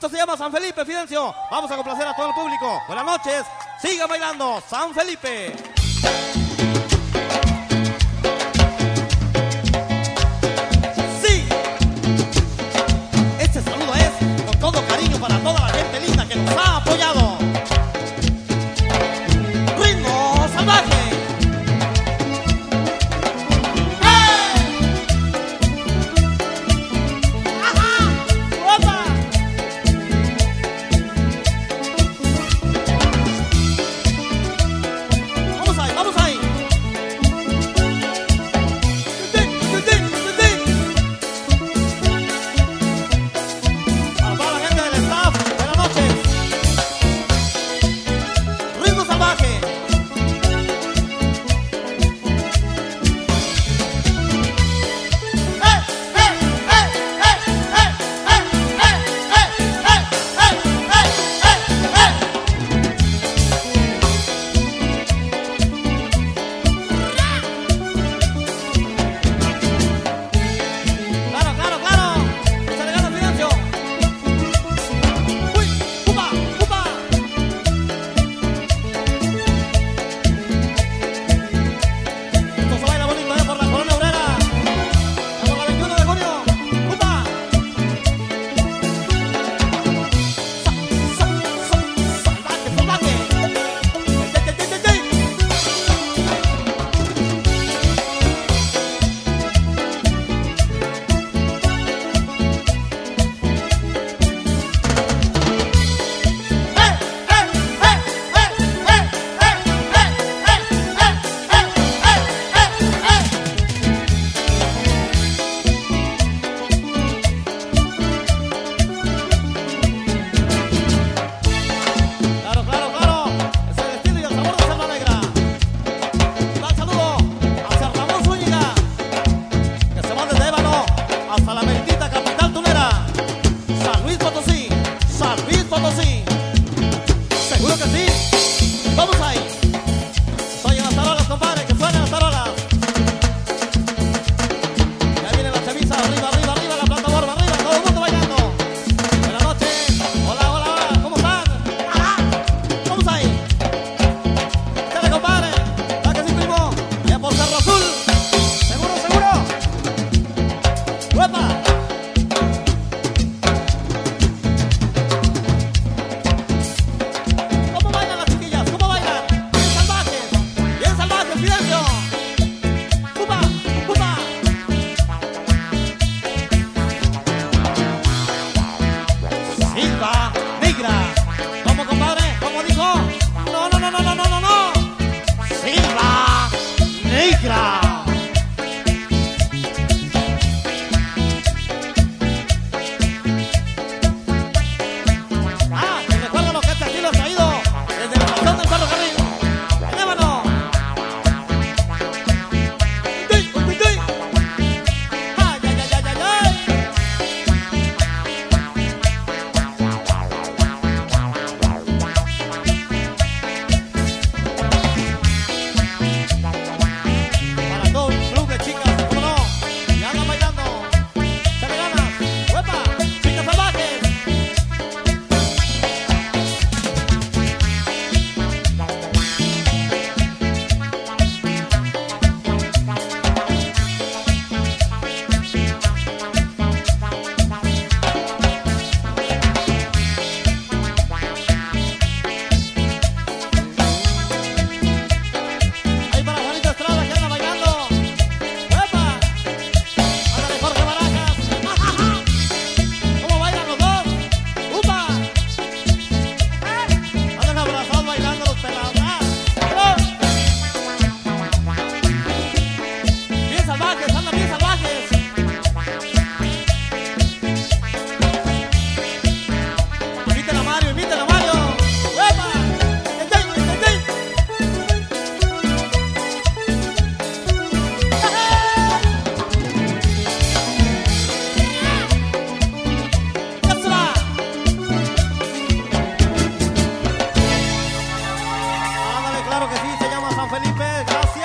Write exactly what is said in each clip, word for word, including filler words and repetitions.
Esto se llama San Felipe, Fidencio. Vamos a complacer a todo el público. Buenas noches. Sigan bailando San Felipe. Sí. Este saludo es con todo cariño para toda la gente linda que nos ha apoyado. Ritmo salvaje.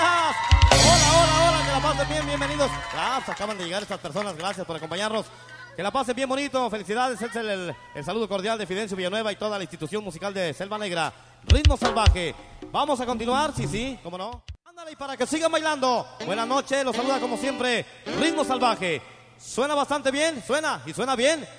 Bienvenidos. Ah, acaban de llegar estas personas. Gracias por acompañarnos. Que la pasen bien bonito. Felicidades. Es el, el, el saludo cordial de Fidencio Villanueva y toda la institución musical de Selva Negra. Ritmo Salvaje. Vamos a continuar. Sí, sí, cómo no. Ándale, y para que sigan bailando. Buenas noches. Los saluda como siempre Ritmo Salvaje. Suena bastante bien. Suena y suena bien.